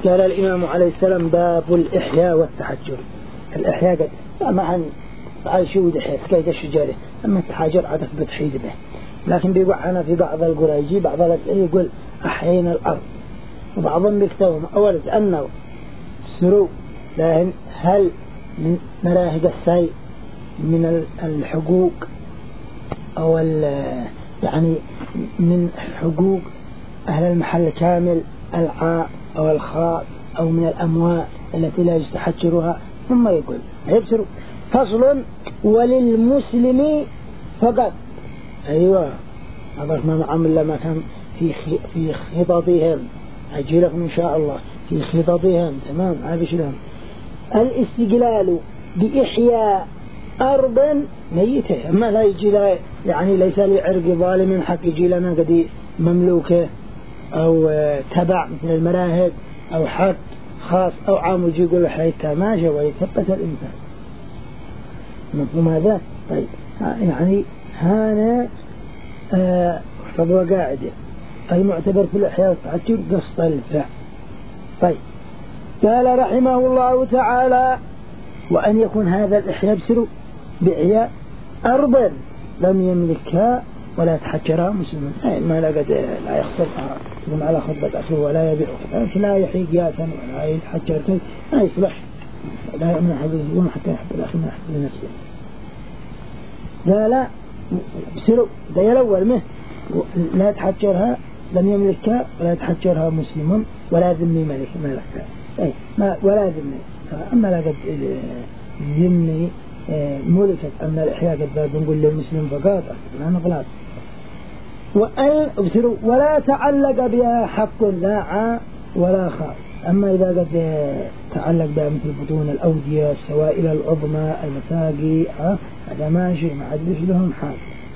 قال الإمام عليه السلام باب الإحياء والتحجر. الإحياء قد ما عن عايشوا دحية كيد الشجرة، أما التحجر عدف بتحيد به. لكن بيوعنا في بعض القرى يجي بعض يقول أحيينا الأرض، وبعضهم بيكتبهم أولد أنه سرو لكن هل من مراهق السيء من الحقوق أو يعني من حقوق أهل المحل كامل العاء أو الخاص أو من الأموال التي لا يستحجرها. ثم يقول يبصر فصل وللمسلم فقط. أيوة أضف ما عمل لما كان في خططهم أجي لكم إن شاء الله في خططهم تمام. هذا شلون الاستقلال بإحياء أرض ميتة، أما لا يجي لا يعني ليس لعرق ظالم حق يجي لنا قد مملوكة أو تبع مثل المراهب أو حق خاص أو عام يجي يقول حيثها ما جاء ويثبت الإنسان مفهوم هذا. طيب يعني هذا فضوى قاعدة المعتبر في الإحياء والتحجر قسط الفعل. طيب قال رحمه الله تعالى وأن يكون هذا الإحياء بسر بإحياء أرضا لم يملكها ولا يتحجرها مسلم، ما لا قد لا يخسرها يقوم على خطبة أخيه ولا يبيعها، لا يحيي قياسا ولا يتحجر كي ما يصلح، لا يؤمن حبيبه يوم حتى يحب الأخي ما يحب لنفسه. لا بسر ده الأول منه لا يتحجرها لم يملكها ولا يتحجرها مسلم ولا ذمي ملكها ولا ذمي. أما لا قد ذمي ملكت أن الإحياء قد نقول للمسلم فقط لا نغلط. ولا تعلق بها حق لا ولا خاص. أما إذا قد تعلق بها مثل بطون الأودية السوائل العظمى المساقي هذا ماشي ما عدلش لهم حال.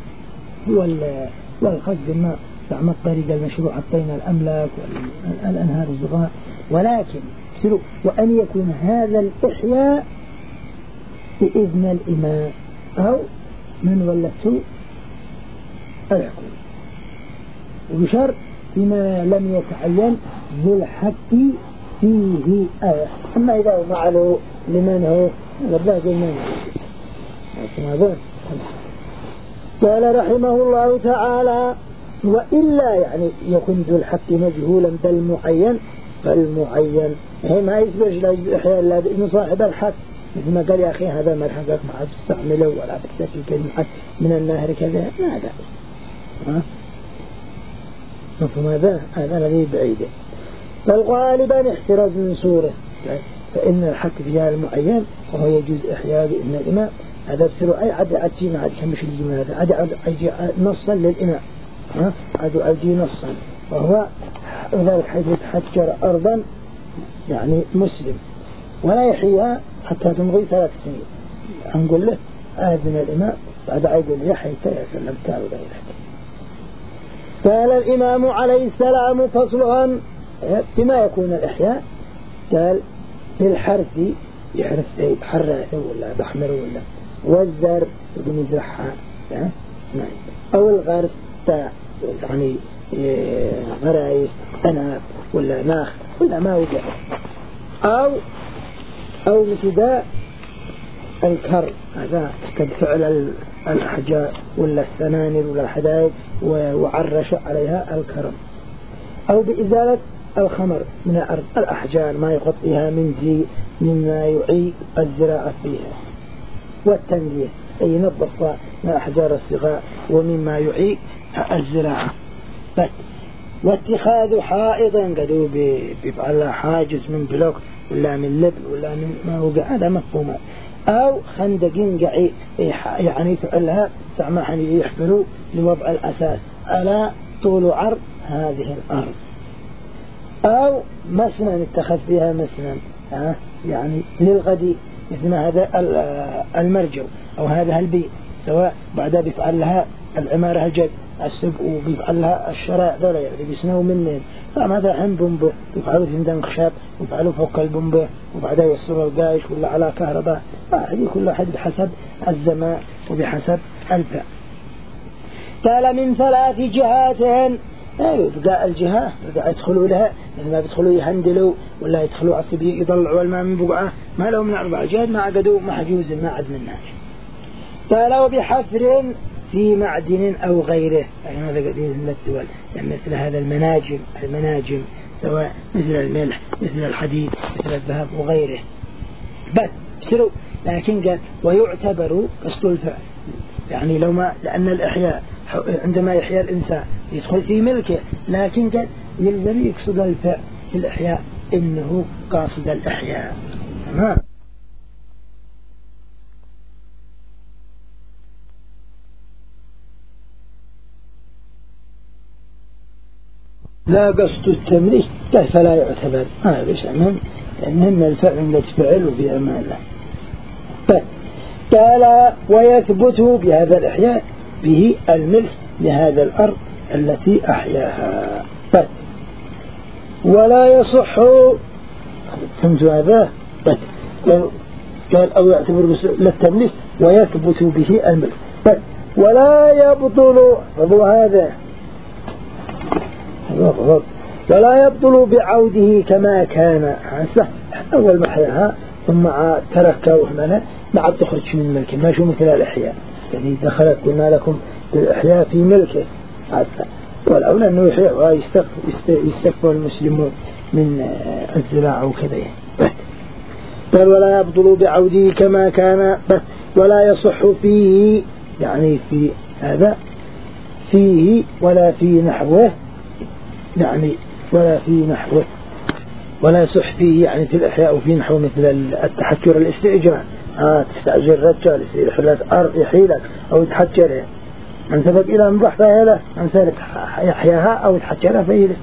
والقصد ما تعمل طريق المشروع حطينا الأملاك والأنهار الصغار. ولكن وأن يكون هذا الإحياء بإذن الإمام أو من ولته الحكومة، وبشرط بما لم يتعين ذو الحق فيه. أما إذا معلو لمن هو رباه من هذا. قال رحمه الله تعالى وإلا يعني يكون ذو الحق مجهولا بل معين، فالمعين ما يسبش لإحياء إلا بإذن صاحب الحق، مثل ما قال يا أخي هذا ما الحقك ما عاد تستعمله ولا تكتفي كلمة من النهر كذا ما هذا مفهوم هذا الذي بعيده. فالغالبا احتراز من صوره، فإن الحق فيها المعين وهو يجوز إحياء بإذن الإمام. هذا بسرعة أي عد جينا عد كمش الجملة هذا عد نصا للإمام عد نصا، وهو ذلك حيث يتحجر أرضا يعني مسلم ولا يحييها حتى تمضي 3 سنين. هنقول له آذن الإمام بعد يقول يحيي سلم تعالوا غيرك. قال الإمام عليه السلام فصلها بما يكون الإحياء. قال بالحرث يحرث حراث ولا بحمر ولا والزر يقوم يزرعها أو الغرس يعني غرايس أناب ولا ناخ ولا ما وجه أو مثل الكر هذا كفعل الأحجار ولا السنانر ولا الحدائق وعرش عليها الكرم، أو بإزالة الخمر من الأرض الأحجار ما يغطيها من زي مما يعيق الزراعة فيها، والتنجية أي ينظف من الأحجار الصغار ومما يعيق الزراعة. واتخاذ حائط قدوا بيفعل حاجز من بلوك ولا من لبن ولا من ما هو هذا مفهوم، أو خندقين قعي يعني فعلها سماحا يحفروا لوضع الأساس على طول عرض هذه الأرض، أو مسنا اتخذ فيها مسنا يعني للغد مثل هذا المرجو أو هذا البيت، سواء بعد بيفعل لها العمارة الجد السبق وبيفعل لها الشرائع دولة يعني بيسنوا منين، فماذا عن بومبه يفعلوا فندان خشاب ويفعلوا فوق البومبه وبعدها يوصلوا القايش ولا على كهرباء، هذه كل واحد بحسب الزمان وبحسب الفعل. قال من 3 جهات بقى الجهة بقى يدخلوا لها مثل ما بيدخلوا يهندلوا ولا يدخلوا عصبي يضلعوا الماء من بقعة ما لهم من 4 جهات ما عقدوا محجوز ما عد منها. فلو بحفر في معدن أو غيره يعني هذا قدير من الدول يعني مثل هذا المناجم سواء مثل الملح مثل الحديد مثل الذهب وغيره بس بسروا. لكن قال ويعتبر قصد الفعل يعني لو ما لأن الإحياء عندما يحيا الإنسان يدخل في ملكه لكن قال يلزم يقصد الفعل في الإحياء إنه قاصد الإحياء. تمام. لا قصد التمليك فلا يعتبر ليش لأن الفعل الذي تفعل في أمان الله. قال ويثبت بهذا الإحياء به الملك لهذا الأرض التي أحياها. ولا يصح فهمت هذا قال أو يعتبر للتمليك ويثبت به الملك ولا يبطل هذا ولا يبطل بعوده كما كان أول ما حياها ثم تركه وهمنا ما عاد تخرج من ملكه ما شو مثل الإحياء يعني دخلت قلنا لكم الإحياء في ملكه والأولى أنه يحيى ويستكبر المسلمون من الزراعة وكذا. قال ولا يبطل بعوده كما كان ولا يصح فيه يعني في هذا فيه ولا في نحوه يعني ولا في نحوه ولا يصح فيه يعني في الإحياء وفي نحوه مثل التحجر الاستئجار تستأجر رجال يحيي لك أو يتحجر من سبق إلى مضح فهله من سبق يحياها أو يتحجرها فهله.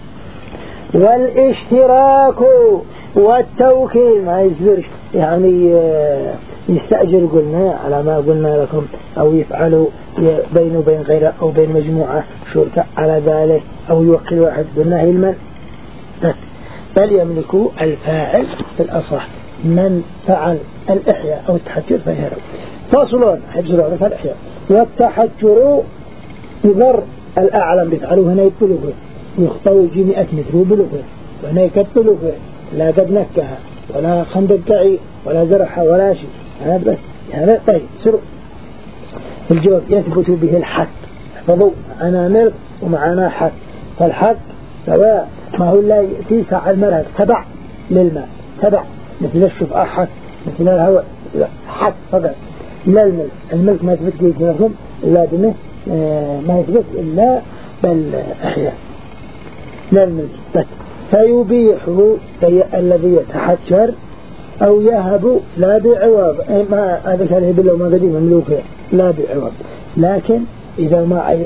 والاشتراك والتوكيل ما يصير يعني يستأجر قلنا على ما قلنا لكم أو يفعلوا بينه وبين غيره أو بين مجموعة شركاء على ذلك أو يوكل واحد قلنا علما بل يملك الفاعل في الأصح من فعل الإحياء أو التحجر فيهرب. فاصلون حجر عرف الإحياء والتحجر يضر الأعلم بيفعلوه هنا يبطلوه يخطوا يجي 100 متر وبلوه وهنا يكتلوه لا قد نكها ولا خندق قعي ولا زرحة ولا شيء هذا بس هذا طيب سروا الجواب يثبت به الحق. احفظوا أنا ملك ومعنا حق فالحق سواء ما هو لا تيسع المرهب تبع للماء تبع مثل الشفاء حق مثل الهواء حق فقط لا الملك ما يثبت لكم إلا بمه ما يثبت إلا بالأحياء لا الملك بس. فيبيحه الذي يتحجر أو يهب لا بعوض ما هذا كان يهب له ما قديم مملوكه لا بعوض. لكن إذا ما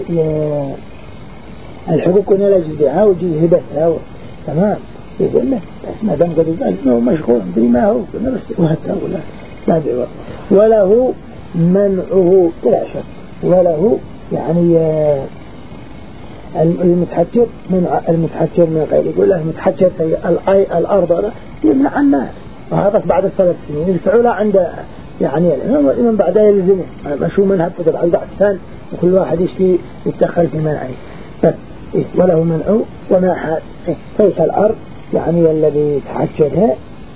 الحقوق لا جزيها وجي هبتها تمام يقول له ما دام قد قال مشغول بما هو بس وهته ولا لا بعوض. وله منعه بلا شك وله يعني المتحجر من المتحجر من غير يقول له متحجر في الأرض يمنع الناس وهذا بعد 3 سنين الفعولة عند يعني الإمام بعدها يلزمه مشو منها بعد ثان وكل واحد يشتي يتدخل في منعه بس وله منع وما فيك الأرض يعني الذي يتحجرها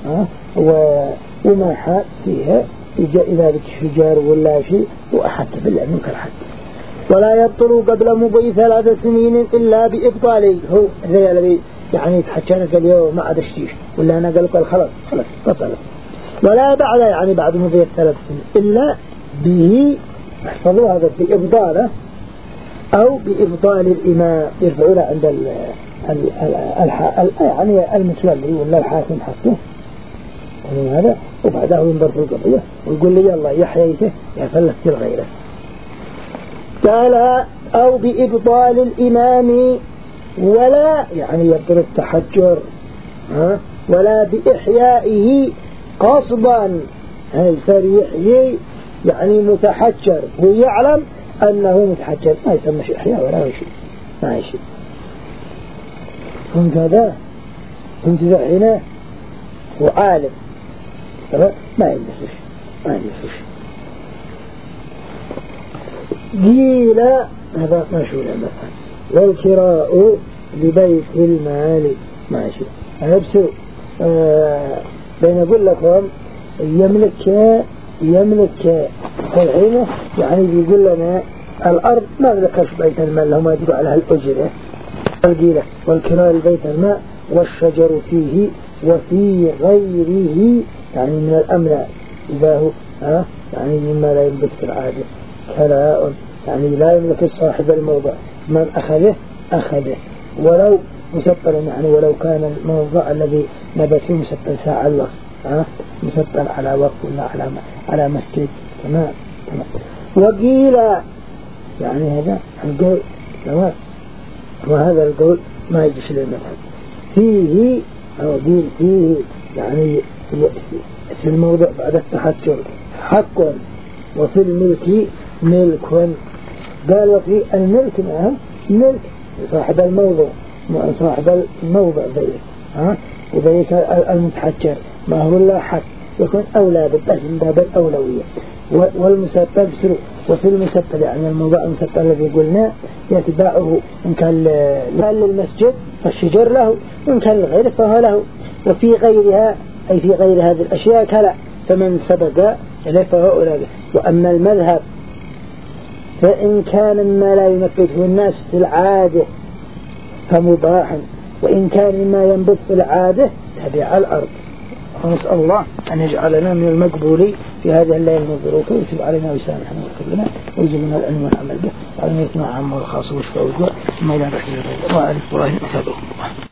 وما حاد فيها يجاء إذا بالشجار ولا شيء وأحد بالله منك الحد. ولا يبطل قبل مضي 3 سنين إلا بإبطاله هو زي الذي يعني يتحجرك اليوم ما عاد الشيش ولا أنا قال خلاص بطل. ولا بعد يعني بعد مضي 3 سنين إلا به احفظوا هذا بإبطاله أو بإبطال الإمام يرفعونه عند يعني المتولي ولا الحاكم حقه هذا وبعده ينظر في القضية ويقول لي يلا يحييته يفلت غيره. قال أو بإبطال الإمام ولا يعني يبطل التحجر ولا بإحيائه قصدا هيصير يحيي يعني متحجر ويعلم أنه متحجر ما يسمى شيء إحياء ولا شيء ما شيء. كنت هذا كنت ذا هنا وعالم ما يلبسوش قيل هذا ما شو مثلا والكراء لبيت المال. ماشي. نفسه بين أقول لكم يملك الحين يعني بيقول لنا الأرض ما ذكرش بيت المال لهم يدفع على الأجرة القيلة والكراء لبيت الماء والشجر فيه وفي غيره يعني من الأملاء إذا هو يعني مما لا ينبت في العادة كراء يعني لا يملك صاحب الموضع من أخذه ولو مسطلا يعني ولو كان الموضع الذي نبت فيه مسطل ساعة الوقت مسطل على وقت ولا على مسجد تمام. وقيل يعني هذا القول تمام وهذا القول ما يجيش للمذهب فيه أو قيل فيه يعني في الموضع بعد التحجر حق وفي الملك ملك. قال وفي الملك معه ملك صاحب الموضع ذلك وذلك المتحجر ما هو الله حق يكون أولى بالتأثير باب الأولوية. والمسطل بسرو وفي المسطل يعني الموضع المسطل الذي قلنا يتباعه إن كان للمسجد فالشجر له وإن كان لغيره فهو له. وفي غيرها أي في غير هذه الأشياء كلا فمن سبق إليه فهو أولى به. وأما المذهب فإن كان ما لا ينبته الناس في العادة فمباح وإن كان ما ينبت في العادة تبع الأرض. ونسأل الله أن يجعلنا من المقبولين في هذه الليلة المبروكة ويتب علينا ويسامحنا ويغفر لنا ويجعلنا العلم والعمل به وعلى يتنا عامه والخاص والشفاء والدعاء ثم إلى رحمة الله وعلى الله